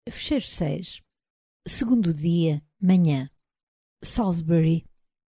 Fecheiro 6. Segundo dia, manhã. Salisbury.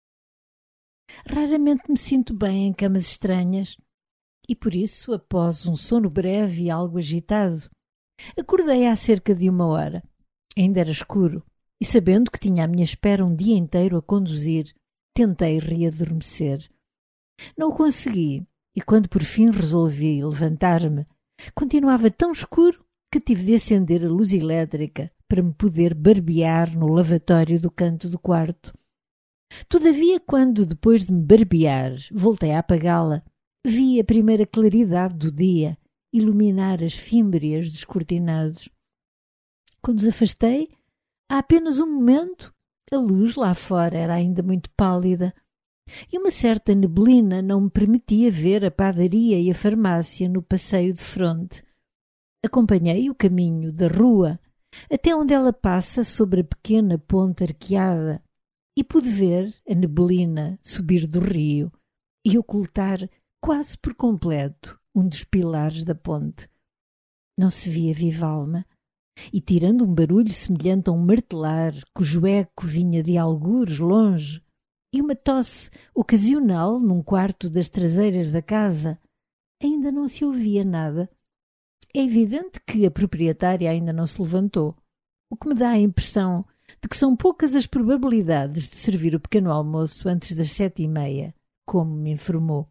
Raramente me sinto bem em camas estranhas e por isso, após um sono breve e algo agitado, acordei há cerca de 1 hora. Ainda era escuro e, sabendo que tinha à minha espera um dia inteiro a conduzir, tentei readormecer. Não o consegui e, quando por fim resolvi levantar-me, continuava tão escuro que tive de acender a luz elétrica para me poder barbear no lavatório do canto do quarto. Todavia, quando, depois de me barbear, voltei a apagá-la, vi a primeira claridade do dia iluminar as fímbrias dos cortinados. Quando os afastei, há apenas um momento, a luz lá fora era ainda muito pálida e uma certa neblina não me permitia ver a padaria e a farmácia no passeio de fronte. Acompanhei o caminho da rua até onde ela passa sobre a pequena ponte arqueada e pude ver a neblina subir do rio e ocultar quase por completo um dos pilares da ponte. Não se via viva alma e, tirando um barulho semelhante a um martelar cujo eco vinha de algures longe e uma tosse ocasional num quarto das traseiras da casa, ainda não se ouvia nada. É evidente que a proprietária ainda não se levantou, o que me dá a impressão de que são poucas as probabilidades de servir o pequeno almoço antes das 7h30, como me informou.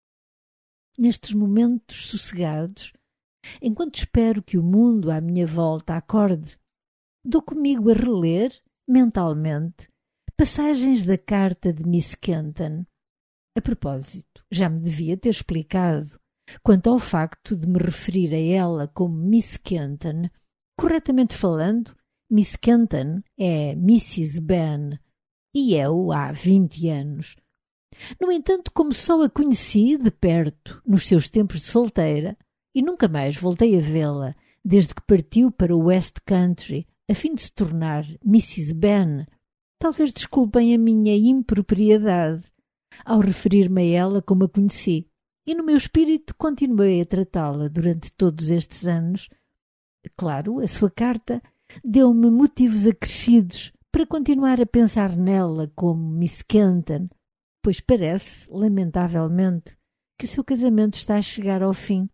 Nestes momentos sossegados, enquanto espero que o mundo à minha volta acorde, dou comigo a reler, mentalmente, passagens da carta de Miss Kenton. A propósito, já me devia ter explicado quanto ao facto de me referir a ela como Miss Kenton. Corretamente falando, Miss Kenton é Mrs. Ben e eu há 20 anos. No entanto, como só a conheci de perto nos seus tempos de solteira e nunca mais voltei a vê-la desde que partiu para o West Country a fim de se tornar Mrs. Ben, talvez desculpem a minha impropriedade ao referir-me a ela como a conheci, e no meu espírito continuei a tratá-la durante todos estes anos. Claro, a sua carta deu-me motivos acrescidos para continuar a pensar nela como Miss Kenton, pois parece, lamentavelmente, que o seu casamento está a chegar ao fim.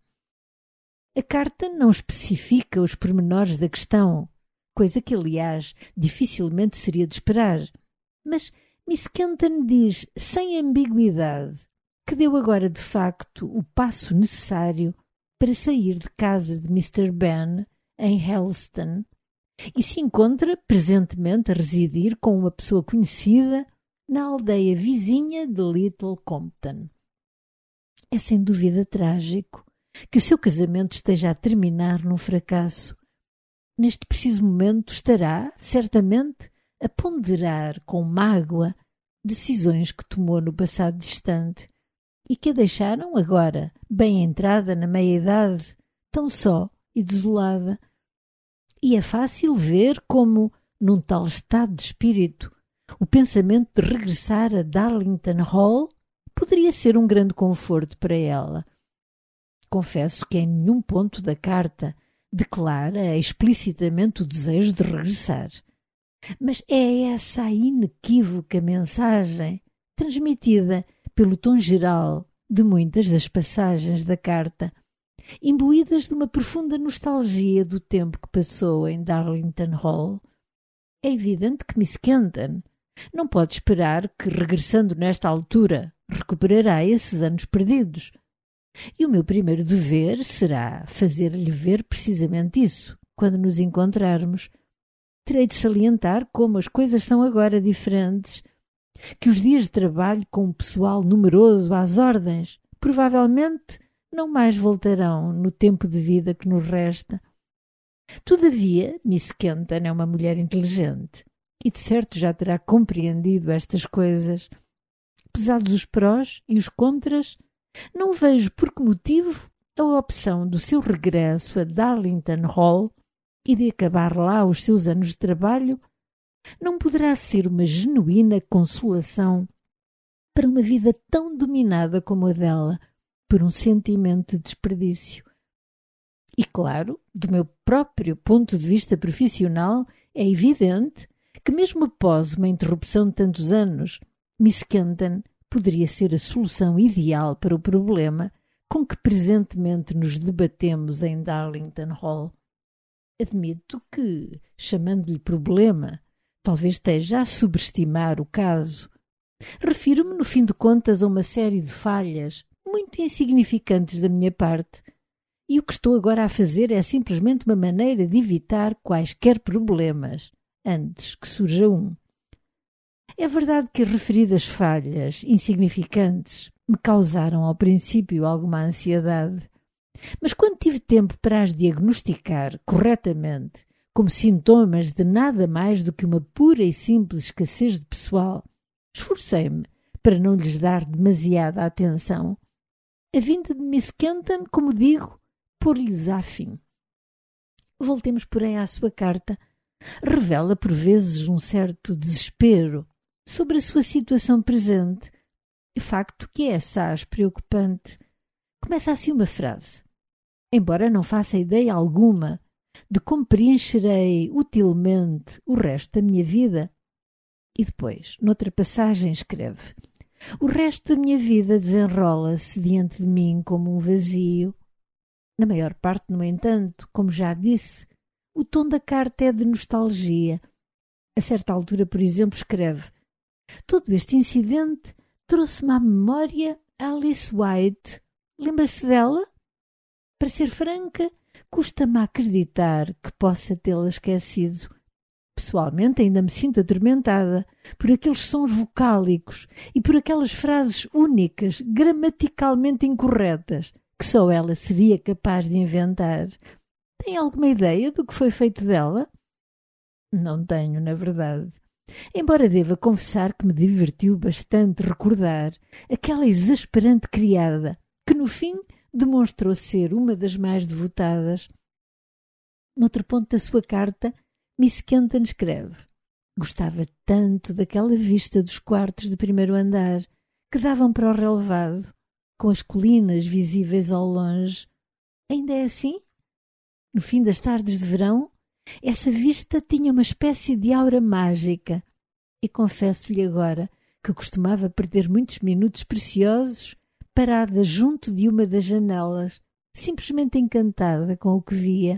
A carta não especifica os pormenores da questão, coisa que, aliás, dificilmente seria de esperar, mas Miss Kenton diz, sem ambiguidade, que deu agora de facto o passo necessário para sair de casa de Mr. Ben em Helston e se encontra presentemente a residir com uma pessoa conhecida na aldeia vizinha de Little Compton. É sem dúvida trágico que o seu casamento esteja a terminar num fracasso. Neste preciso momento estará, certamente, a ponderar com mágoa decisões que tomou no passado distante e que a deixaram agora, bem entrada na meia-idade, tão só e desolada. E é fácil ver como, num tal estado de espírito, o pensamento de regressar a Darlington Hall poderia ser um grande conforto para ela. Confesso que em nenhum ponto da carta declara explicitamente o desejo de regressar. Mas é essa a inequívoca mensagem transmitida pelo tom geral de muitas das passagens da carta, imbuídas de uma profunda nostalgia do tempo que passou em Darlington Hall. É evidente que Miss Kenton não pode esperar que, regressando nesta altura, recuperará esses anos perdidos. E o meu primeiro dever será fazer-lhe ver precisamente isso, quando nos encontrarmos. Terei de salientar como as coisas são agora diferentes, que os dias de trabalho com um pessoal numeroso às ordens provavelmente não mais voltarão no tempo de vida que nos resta. Todavia, Miss Kenton é uma mulher inteligente e de certo já terá compreendido estas coisas. Pesados os prós e os contras, não vejo por que motivo a opção do seu regresso a Darlington Hall e de acabar lá os seus anos de trabalho não poderá ser uma genuína consolação para uma vida tão dominada como a dela por um sentimento de desperdício. E claro, do meu próprio ponto de vista profissional, é evidente que mesmo após uma interrupção de tantos anos, Miss Kenton poderia ser a solução ideal para o problema com que presentemente nos debatemos em Darlington Hall. Admito que, chamando-lhe problema, talvez esteja a subestimar o caso. Refiro-me, no fim de contas, a uma série de falhas muito insignificantes da minha parte, e o que estou agora a fazer é simplesmente uma maneira de evitar quaisquer problemas, antes que surja um. É verdade que as referidas falhas insignificantes me causaram ao princípio alguma ansiedade, mas quando tive tempo para as diagnosticar corretamente como sintomas de nada mais do que uma pura e simples escassez de pessoal, esforcei-me para não lhes dar demasiada atenção. A vinda de Miss Kenton, como digo, pôr-lhes à fim. Voltemos, porém, à sua carta. Revela por vezes um certo desespero sobre a sua situação presente, facto que é assaz preocupante. Começa assim uma frase. Embora não faça ideia alguma de como preencherei utilmente o resto da minha vida. E depois, noutra passagem, escreve: o resto da minha vida desenrola-se diante de mim como um vazio. Na maior parte, no entanto, como já disse, o tom da carta é de nostalgia. A certa altura, por exemplo, escreve: todo este incidente trouxe-me à memória Alice White. Lembra-se dela? Para ser franca, custa-me acreditar que possa tê-la esquecido. Pessoalmente, ainda me sinto atormentada por aqueles sons vocálicos e por aquelas frases únicas, gramaticalmente incorretas, que só ela seria capaz de inventar. Tem alguma ideia do que foi feito dela? Não tenho, na verdade. Embora deva confessar que me divertiu bastante recordar aquela exasperante criada, que no fim demonstrou ser uma das mais devotadas. Noutro ponto da sua carta, Miss Kenton escreve: gostava tanto daquela vista dos quartos de primeiro andar que davam para o relevado, com as colinas visíveis ao longe. Ainda é assim? No fim das tardes de verão, essa vista tinha uma espécie de aura mágica, e confesso-lhe agora que costumava perder muitos minutos preciosos parada junto de uma das janelas, simplesmente encantada com o que via.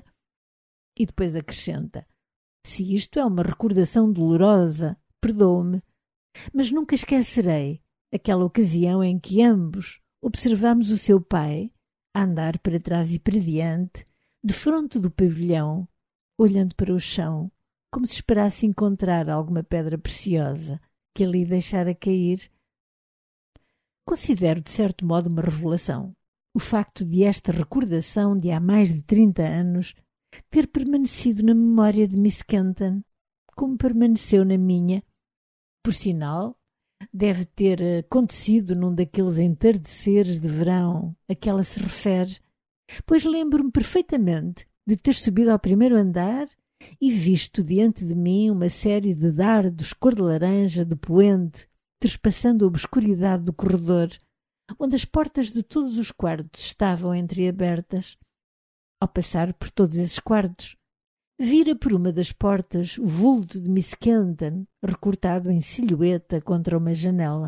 E depois acrescenta: se isto é uma recordação dolorosa, perdoe-me, mas nunca esquecerei aquela ocasião em que ambos observamos o seu pai a andar para trás e para diante, defronte do pavilhão, olhando para o chão, como se esperasse encontrar alguma pedra preciosa que ali deixara cair. Considero, de certo modo, uma revelação o facto de esta recordação de há mais de 30 anos ter permanecido na memória de Miss Kenton, como permaneceu na minha. Por sinal, deve ter acontecido num daqueles entardeceres de verão a que ela se refere, pois lembro-me perfeitamente de ter subido ao primeiro andar e visto diante de mim uma série de dardos cor de laranja de poente, trespassando a obscuridade do corredor, onde as portas de todos os quartos estavam entreabertas. Ao passar por todos esses quartos, vira por uma das portas o vulto de Miss Kenton, recortado em silhueta contra uma janela.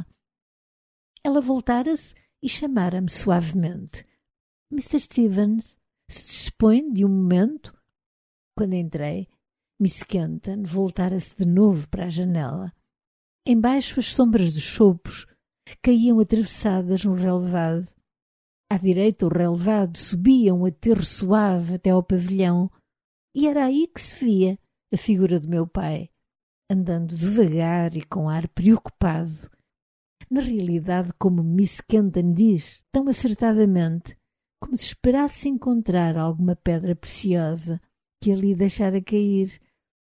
Ela voltara-se e chamara-me suavemente: Mr. Stevens, se dispõe de um momento? Quando entrei, Miss Kenton voltara-se de novo para a janela. Embaixo as sombras dos chopos caíam atravessadas no relevado. À direita o relevado subia um aterro suave até ao pavilhão, e era aí que se via a figura do meu pai, andando devagar e com ar preocupado. Na realidade, como Miss Kenton diz tão acertadamente, como se esperasse encontrar alguma pedra preciosa que ali deixara cair.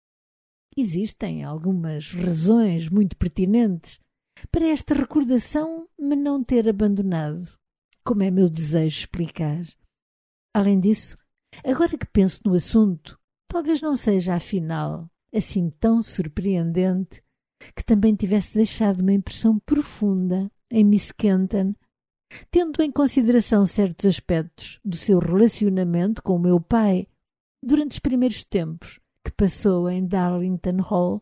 Existem algumas razões muito pertinentes para esta recordação me não ter abandonado, como é meu desejo explicar. Além disso, agora que penso no assunto, talvez não seja, afinal, assim tão surpreendente que também tivesse deixado uma impressão profunda em Miss Kenton, Tendo em consideração certos aspectos do seu relacionamento com o meu pai durante os primeiros tempos que passou em Darlington Hall.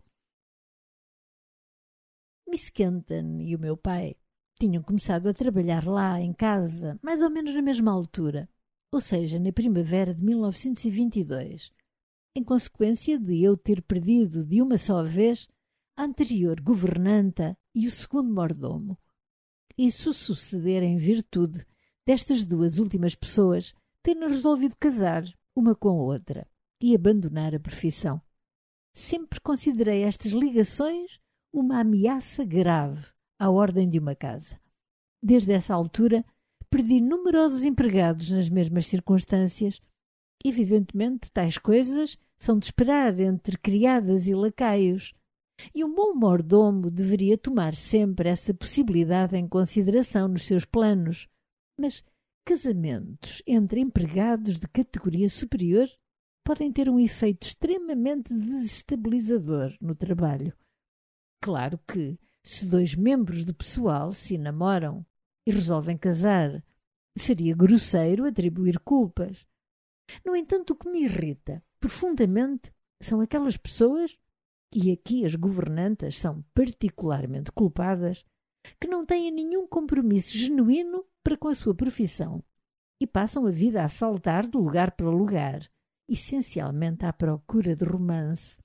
Miss Kenton e o meu pai tinham começado a trabalhar lá em casa mais ou menos na mesma altura, ou seja, na primavera de 1922, em consequência de eu ter perdido de uma só vez a anterior governanta e o segundo mordomo. Isso suceder em virtude destas duas últimas pessoas terem resolvido casar uma com a outra e abandonar a profissão. Sempre considerei estas ligações uma ameaça grave à ordem de uma casa. Desde essa altura, perdi numerosos empregados nas mesmas circunstâncias. Evidentemente, tais coisas são de esperar entre criadas e lacaios, e um bom mordomo deveria tomar sempre essa possibilidade em consideração nos seus planos. Mas casamentos entre empregados de categoria superior podem ter um efeito extremamente desestabilizador no trabalho. Claro que, se dois membros do pessoal se namoram e resolvem casar, seria grosseiro atribuir culpas. No entanto, o que me irrita profundamente são aquelas pessoas, e aqui as governantas são particularmente culpadas, que não têm nenhum compromisso genuíno para com a sua profissão e passam a vida a saltar de lugar para lugar, essencialmente à procura de romance.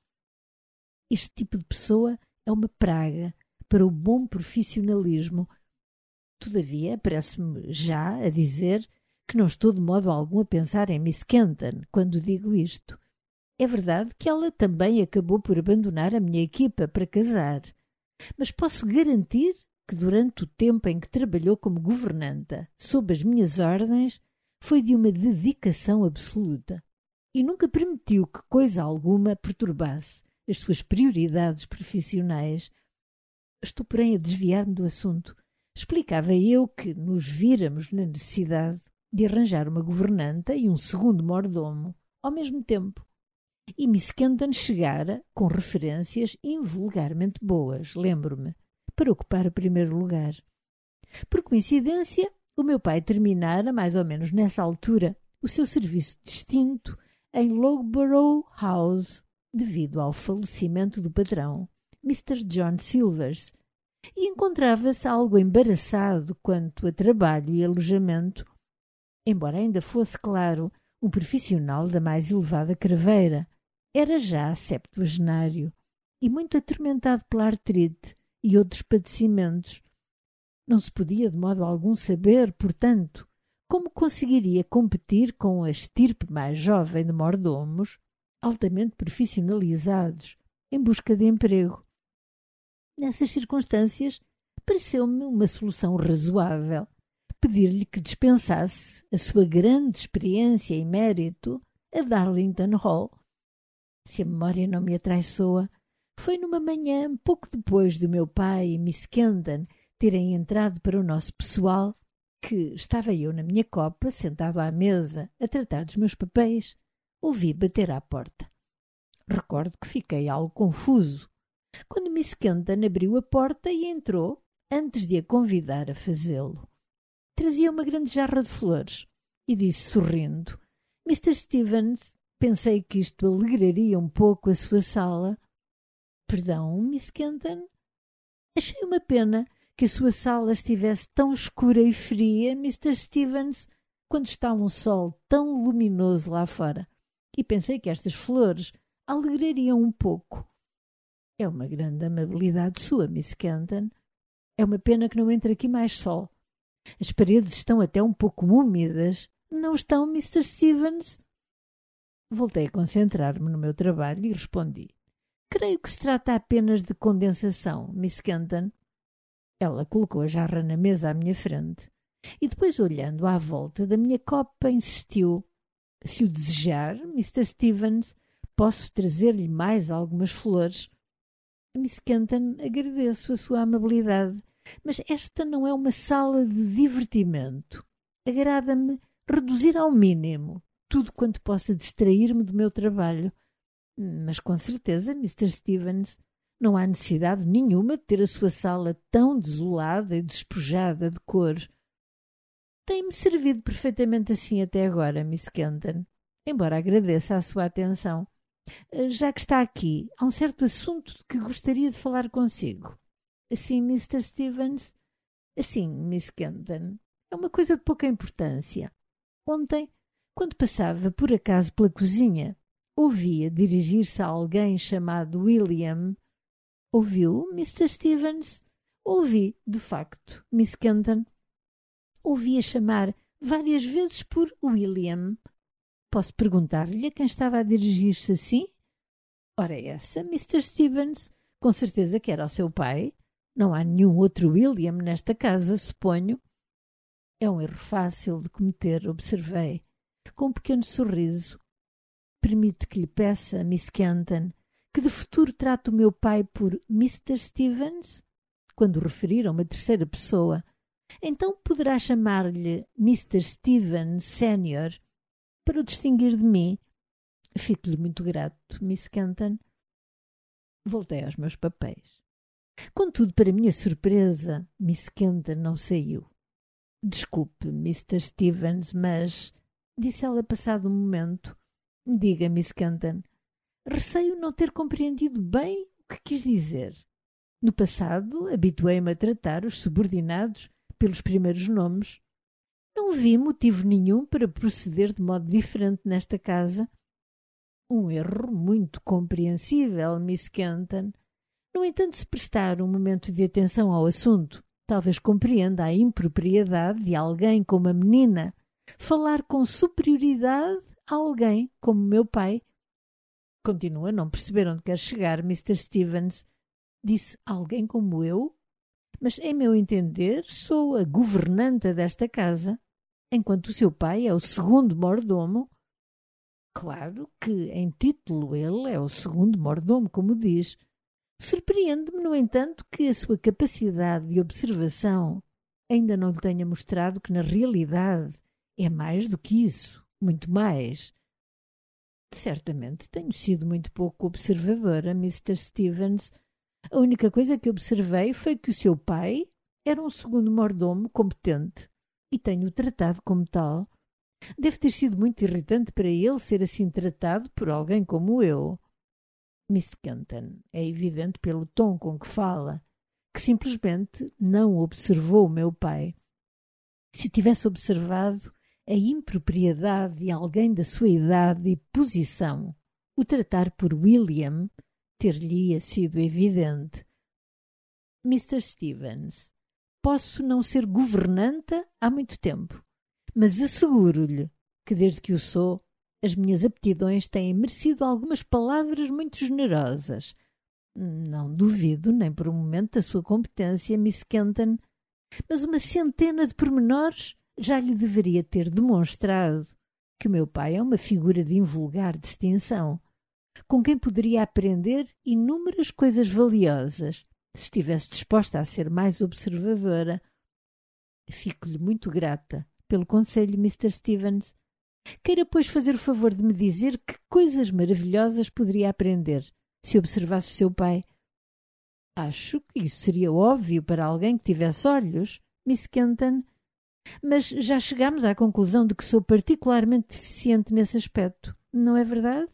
Este tipo de pessoa é uma praga para o bom profissionalismo. Todavia, parece-me já a dizer que não estou de modo algum a pensar em Miss Kenton quando digo isto. É verdade que ela também acabou por abandonar a minha equipa para casar, mas posso garantir que durante o tempo em que trabalhou como governanta sob as minhas ordens foi de uma dedicação absoluta e nunca permitiu que coisa alguma perturbasse as suas prioridades profissionais. Estou, porém, a desviar-me do assunto. Explicava eu que nos víramos na necessidade de arranjar uma governanta e um segundo mordomo ao mesmo tempo. E Miss Kenton chegara com referências invulgarmente boas, lembro-me, para ocupar o primeiro lugar. Por coincidência, o meu pai terminara, mais ou menos nessa altura, o seu serviço distinto em Loughborough House, devido ao falecimento do patrão, Mr. John Silvers, e encontrava-se algo embaraçado quanto a trabalho e alojamento, embora ainda fosse, claro, um profissional da mais elevada craveira. Era já septuagenário e muito atormentado pela artrite e outros padecimentos. Não se podia de modo algum saber, portanto, como conseguiria competir com a estirpe mais jovem de mordomos, altamente profissionalizados, em busca de emprego. Nessas circunstâncias, pareceu-me uma solução razoável pedir-lhe que dispensasse a sua grande experiência e mérito a Darlington Hall. Se a memória não me atraiçoa, foi numa manhã pouco depois do meu pai e Miss Kenton terem entrado para o nosso pessoal que estava eu na minha copa, sentado à mesa, a tratar dos meus papéis. Ouvi bater à porta. Recordo que fiquei algo confuso quando Miss Kenton abriu a porta e entrou antes de a convidar a fazê-lo. Trazia uma grande jarra de flores e disse sorrindo: Mr. Stevens, pensei que isto alegraria um pouco a sua sala. Perdão, Miss Kenton? Achei uma pena que a sua sala estivesse tão escura e fria, Mr. Stevens, quando está um sol tão luminoso lá fora. E pensei que estas flores alegrariam um pouco. É uma grande amabilidade sua, Miss Kenton. É uma pena que não entre aqui mais sol. As paredes estão até um pouco úmidas. Não estão, Mr. Stevens? Voltei a concentrar-me no meu trabalho e respondi: creio que se trata apenas de condensação, Miss Kenton. Ela colocou a jarra na mesa à minha frente e depois, olhando à volta da minha copa, insistiu: se o desejar, Mr. Stevens, posso trazer-lhe mais algumas flores. Miss Kenton, agradeço a sua amabilidade, mas esta não é uma sala de divertimento. Agrada-me reduzir ao mínimo tudo quanto possa distrair-me do meu trabalho. Mas com certeza, Mr. Stevens, não há necessidade nenhuma de ter a sua sala tão desolada e despojada de cor. Tem-me servido perfeitamente assim até agora, Miss Kenton, embora agradeça a sua atenção. Já que está aqui, há um certo assunto de que gostaria de falar consigo. Assim, Mr. Stevens? Assim, Miss Kenton. É uma coisa de pouca importância. Ontem, quando passava por acaso pela cozinha, ouvia dirigir-se a alguém chamado William. Ouviu, Mr. Stevens? Ouvi, de facto, Miss Kenton. Ouvia chamar várias vezes por William. Posso perguntar-lhe a quem estava a dirigir-se assim? Ora, essa, Mr. Stevens, com certeza que era ao seu pai. Não há nenhum outro William nesta casa, suponho. É um erro fácil de cometer, observei, com um pequeno sorriso. Permite que lhe peça, Miss Kenton, que de futuro trate o meu pai por Mr. Stevens? Quando o referir a uma terceira pessoa, então poderá chamar-lhe Mr. Stevens Senior para o distinguir de mim. Fico-lhe muito grato, Miss Kenton. Voltei aos meus papéis. Contudo, para minha surpresa, Miss Kenton não saiu. Desculpe, Mr. Stevens, mas... disse ela passado um momento. Diga, Miss Kenton. Receio não ter compreendido bem o que quis dizer. No passado, habituei-me a tratar os subordinados pelos primeiros nomes. Não vi motivo nenhum para proceder de modo diferente nesta casa. Um erro muito compreensível, Miss Kenton. No entanto, se prestar um momento de atenção ao assunto, talvez compreenda a impropriedade de alguém como a menina falar com superioridade a alguém como meu pai. Continua a não perceber onde quer chegar, Mr. Stevens. Disse alguém como eu? Mas, em meu entender, sou a governanta desta casa, enquanto o seu pai é o segundo mordomo. Claro que, em título, ele é o segundo mordomo, como diz. Surpreende-me, no entanto, que a sua capacidade de observação ainda não lhe tenha mostrado que, na realidade, é mais do que isso, muito mais. Certamente tenho sido muito pouco observadora, Mr. Stevens. A única coisa que observei foi que o seu pai era um segundo mordomo competente e tenho-o tratado como tal. Deve ter sido muito irritante para ele ser assim tratado por alguém como eu. Miss Kenton, é evidente pelo tom com que fala, que simplesmente não observou o meu pai. Se o tivesse observado, a impropriedade de alguém da sua idade e posição, o tratar por William, ter-lhe-ia sido evidente. Mr. Stevens, posso não ser governanta há muito tempo, mas asseguro-lhe que desde que o sou, as minhas aptidões têm merecido algumas palavras muito generosas. Não duvido nem por um momento da sua competência, Miss Kenton, mas uma centena de pormenores já lhe deveria ter demonstrado que o meu pai é uma figura de invulgar distinção, com quem poderia aprender inúmeras coisas valiosas, se estivesse disposta a ser mais observadora. Fico-lhe muito grata pelo conselho, Mr. Stevens. Queira, pois, fazer o favor de me dizer que coisas maravilhosas poderia aprender se observasse o seu pai. Acho que isso seria óbvio para alguém que tivesse olhos, Miss Kenton, mas já chegámos à conclusão de que sou particularmente deficiente nesse aspecto, não é verdade?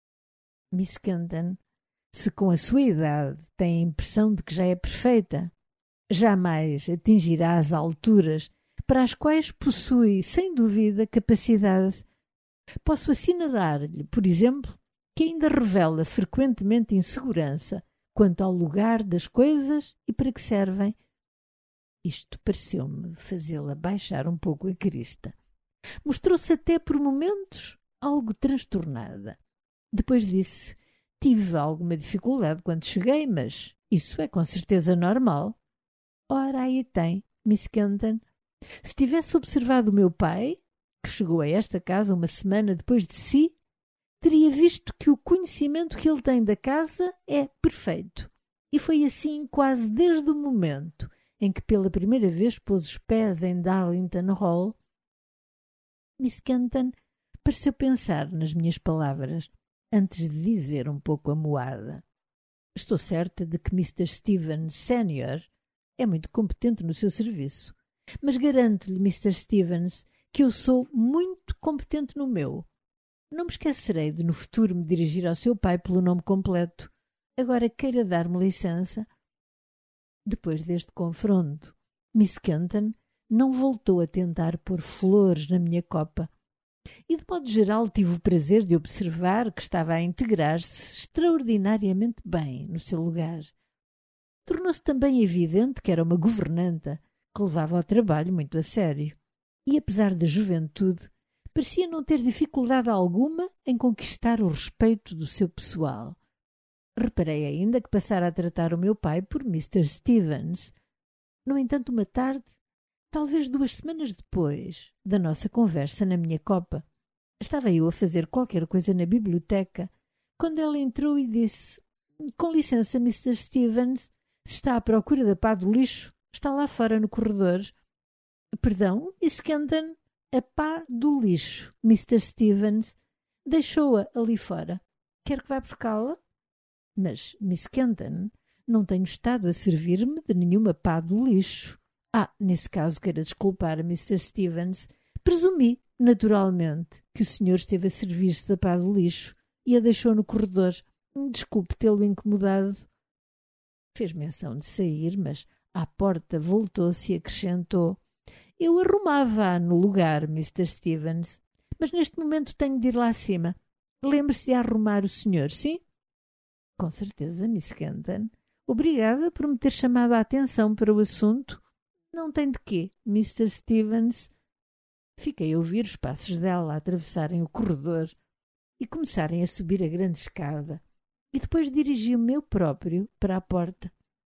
Miss Kenton, se com a sua idade tem a impressão de que já é perfeita, jamais atingirá as alturas para as quais possui, sem dúvida, capacidade. Posso assinalar-lhe, por exemplo, que ainda revela frequentemente insegurança quanto ao lugar das coisas e para que servem. Isto pareceu-me fazê-la baixar um pouco a crista. Mostrou-se até por momentos algo transtornada. Depois disse: tive alguma dificuldade quando cheguei, mas isso é com certeza normal. Ora, aí tem, Miss Kenton. Se tivesse observado o meu pai, que chegou a esta casa uma semana depois de si, teria visto que o conhecimento que ele tem da casa é perfeito. E foi assim quase desde o momento em que pela primeira vez pôs os pés em Darlington Hall. Miss Kenton pareceu pensar nas minhas palavras antes de dizer, um pouco amuada: estou certa de que Mr. Stevens Senior é muito competente no seu serviço Mas garanto-lhe, Mr. Stevens, que eu sou muito competente no meu. Não me esquecerei de no futuro me dirigir ao seu pai pelo nome completo. Agora queira dar-me licença. Depois deste confronto, Miss Kenton não voltou a tentar pôr flores na minha copa. E de modo geral tive o prazer de observar que estava a integrar-se extraordinariamente bem no seu lugar. Tornou-se também evidente que era uma governanta que levava o trabalho muito a sério. E apesar da juventude, parecia não ter dificuldade alguma em conquistar o respeito do seu pessoal. Reparei ainda que passara a tratar o meu pai por Mr. Stevens. No entanto, uma tarde, talvez 2 semanas depois da nossa conversa na minha copa, estava eu a fazer qualquer coisa na biblioteca, quando ela entrou e disse: "Com licença, Mr. Stevens, se está à procura da pá do lixo, está lá fora no corredor." "Perdão, Miss Kenton, a pá do lixo, Mr. Stevens. Deixou-a ali fora. Quer que vá buscá-la?" "Mas, Miss Kenton, não tenho estado a servir-me de nenhuma pá do lixo." Nesse caso, queira desculpar, Mr. Stevens. Presumi, naturalmente, que o senhor esteve a servir-se da pá do lixo e a deixou no corredor. Desculpe tê-lo incomodado." Fez menção de sair, mas à porta voltou-se e acrescentou: "Eu arrumava-a no lugar, Mr. Stevens, mas neste momento tenho de ir lá acima. Lembre-se de arrumar o senhor, sim?" "Com certeza, Miss Kenton. Obrigada por me ter chamado a atenção para o assunto." "Não tem de quê, Mr. Stevens." Fiquei a ouvir os passos dela a atravessarem o corredor e começarem a subir a grande escada, e depois dirigi-me eu próprio para a porta.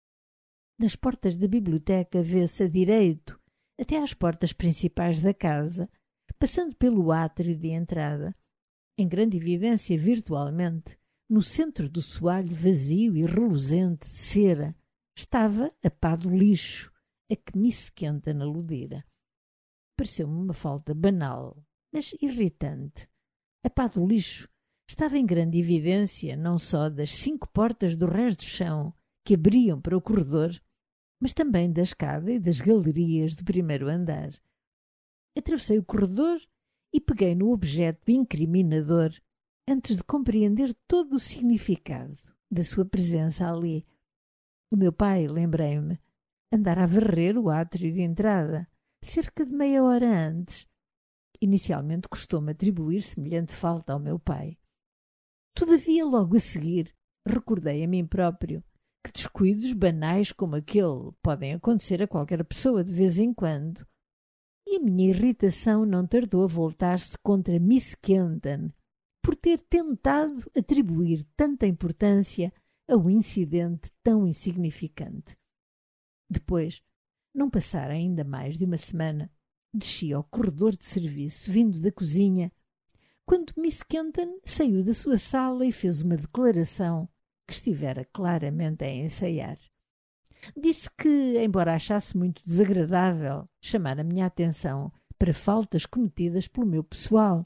Das portas da biblioteca vê-se a direito até às portas principais da casa, passando pelo átrio de entrada. Em grande evidência virtualmente, no centro do soalho vazio e reluzente de cera, estava a pá do lixo a que Miss Kenton aludira. Pareceu-me uma falta banal, mas irritante. A pá do lixo estava em grande evidência não só das 5 portas do resto do chão que abriam para o corredor, mas também da escada e das galerias do primeiro andar. Atravessei o corredor e peguei no objeto incriminador antes de compreender todo o significado da sua presença ali. O meu pai, lembrei-me, andara a varrer o átrio de entrada cerca de meia hora antes. Inicialmente custou-me atribuir semelhante falta ao meu pai. Todavia, logo a seguir, recordei a mim próprio que descuidos banais como aquele podem acontecer a qualquer pessoa de vez em quando, e a minha irritação não tardou a voltar-se contra Miss Kenton por ter tentado atribuir tanta importância a um incidente tão insignificante. Depois, não passara ainda mais de uma semana, desci ao corredor de serviço, vindo da cozinha, quando Miss Kenton saiu da sua sala e fez uma declaração que estivera claramente a ensaiar. Disse que, embora achasse muito desagradável chamar a minha atenção para faltas cometidas pelo meu pessoal,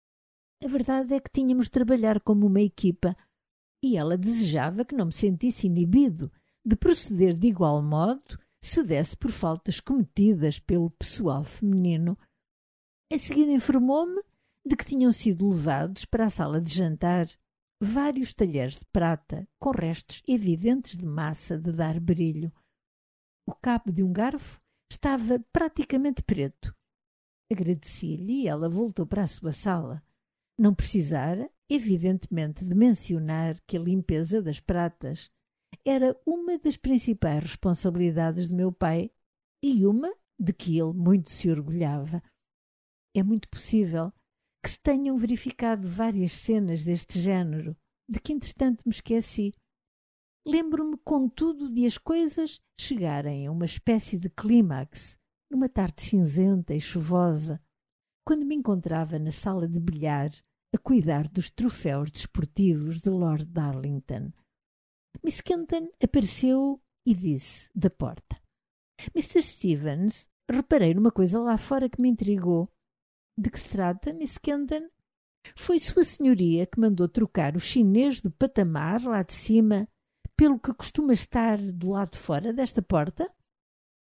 a verdade é que tínhamos de trabalhar como uma equipa e ela desejava que não me sentisse inibido de proceder de igual modo se desse por faltas cometidas pelo pessoal feminino. Em seguida informou-me de que tinham sido levados para a sala de jantar vários talheres de prata com restos evidentes de massa de dar brilho. O cabo de um garfo estava praticamente preto. Agradeci-lhe e ela voltou para a sua sala. Não precisara, evidentemente, de mencionar que a limpeza das pratas era uma das principais responsabilidades de meu pai e uma de que ele muito se orgulhava. É muito possível que se tenham verificado várias cenas deste género, de que entretanto me esqueci. Lembro-me, contudo, de as coisas chegarem a uma espécie de clímax, numa tarde cinzenta e chuvosa, quando me encontrava na sala de bilhar a cuidar dos troféus desportivos de Lord Darlington. Miss Kenton apareceu e disse da porta: "Mr. Stevens, reparei numa coisa lá fora que me intrigou." "De que se trata, Miss Kenton?" "Foi Sua Senhoria que mandou trocar o chinês do patamar lá de cima pelo que costuma estar do lado de fora desta porta?"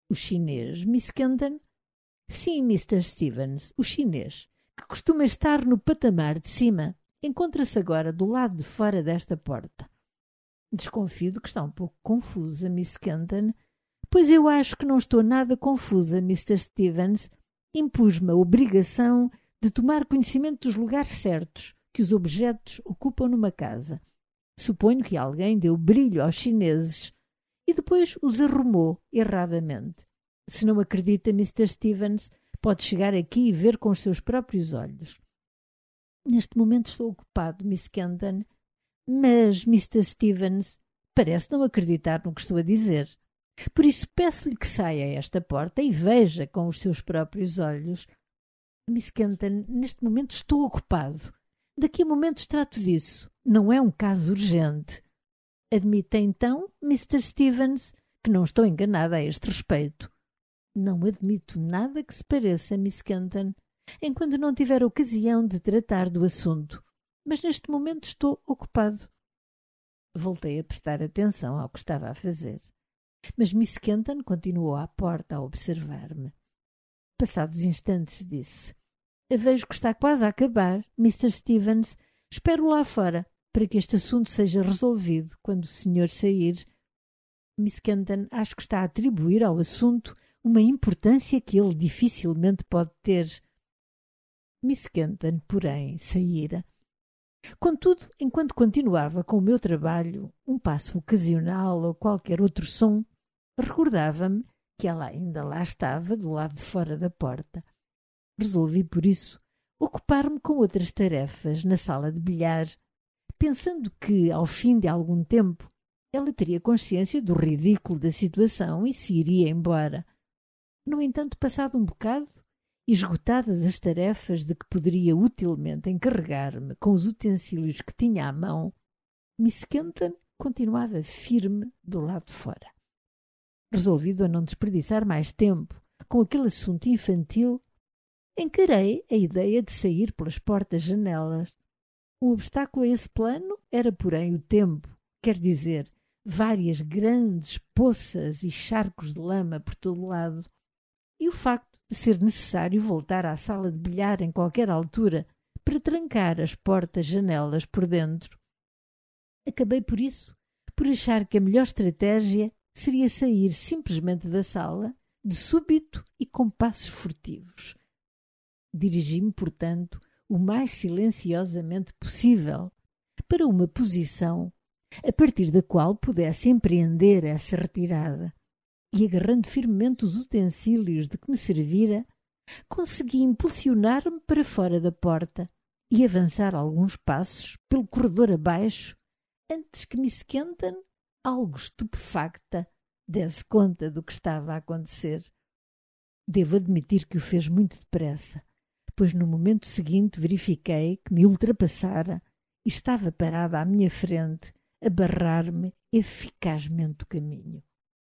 O chinês, Miss Kenton? Sim, Mr. Stevens, o chinês, que costuma estar no patamar de cima, encontra-se agora do lado de fora desta porta. Desconfio de que está um pouco confusa, Miss Kenton. Pois eu acho que não estou nada confusa, Mr. Stevens. Impus-me a obrigação de tomar conhecimento dos lugares certos que os objetos ocupam numa casa. Suponho que alguém deu brilho aos chineses e depois os arrumou erradamente. Se não acredita, Mr. Stevens, pode chegar aqui e ver com os seus próprios olhos. Neste momento estou ocupado, Miss Kenton, mas Mr. Stevens parece não acreditar no que estou a dizer. Por isso peço-lhe que saia a esta porta e veja com os seus próprios olhos. Miss Kenton, neste momento estou ocupado. Daqui a momentos trato disso. Não é um caso urgente. Admita então, Mr. Stevens, que não estou enganada a este respeito. Não admito nada que se pareça, Miss Kenton, enquanto não tiver ocasião de tratar do assunto. Mas neste momento estou ocupado. Voltei a prestar atenção ao que estava a fazer. Mas Miss Kenton continuou à porta a observar-me. Passados instantes disse: Vejo que está quase a acabar, Mr. Stevens. Espero lá fora, para que este assunto seja resolvido quando o senhor sair. Miss Kenton acho que está a atribuir ao assunto uma importância que ele dificilmente pode ter. Miss Kenton, porém, saíra. Contudo, enquanto continuava com o meu trabalho, um passo ocasional ou qualquer outro som, recordava-me que ela ainda lá estava, do lado de fora da porta. Resolvi, por isso, ocupar-me com outras tarefas na sala de bilhar, pensando que, ao fim de algum tempo, ela teria consciência do ridículo da situação e se iria embora. No entanto, passado um bocado, esgotadas as tarefas de que poderia utilmente encarregar-me com os utensílios que tinha à mão, Miss Kenton continuava firme do lado de fora. Resolvido a não desperdiçar mais tempo com aquele assunto infantil, encarei a ideia de sair pelas portas-janelas. Um obstáculo a esse plano era, porém, o tempo, quer dizer, várias grandes poças e charcos de lama por todo lado, e o facto de ser necessário voltar à sala de bilhar em qualquer altura para trancar as portas-janelas por dentro. Acabei, por isso, por achar que a melhor estratégia seria sair simplesmente da sala, de súbito e com passos furtivos. Dirigi-me, portanto, o mais silenciosamente possível para uma posição a partir da qual pudesse empreender essa retirada. E, agarrando firmemente os utensílios de que me servira, consegui impulsionar-me para fora da porta e avançar alguns passos pelo corredor abaixo, antes que Miss Kenton, algo estupefacta, desse conta do que estava a acontecer. Devo admitir que o fez muito depressa, pois no momento seguinte verifiquei que me ultrapassara e estava parada à minha frente a barrar-me eficazmente o caminho.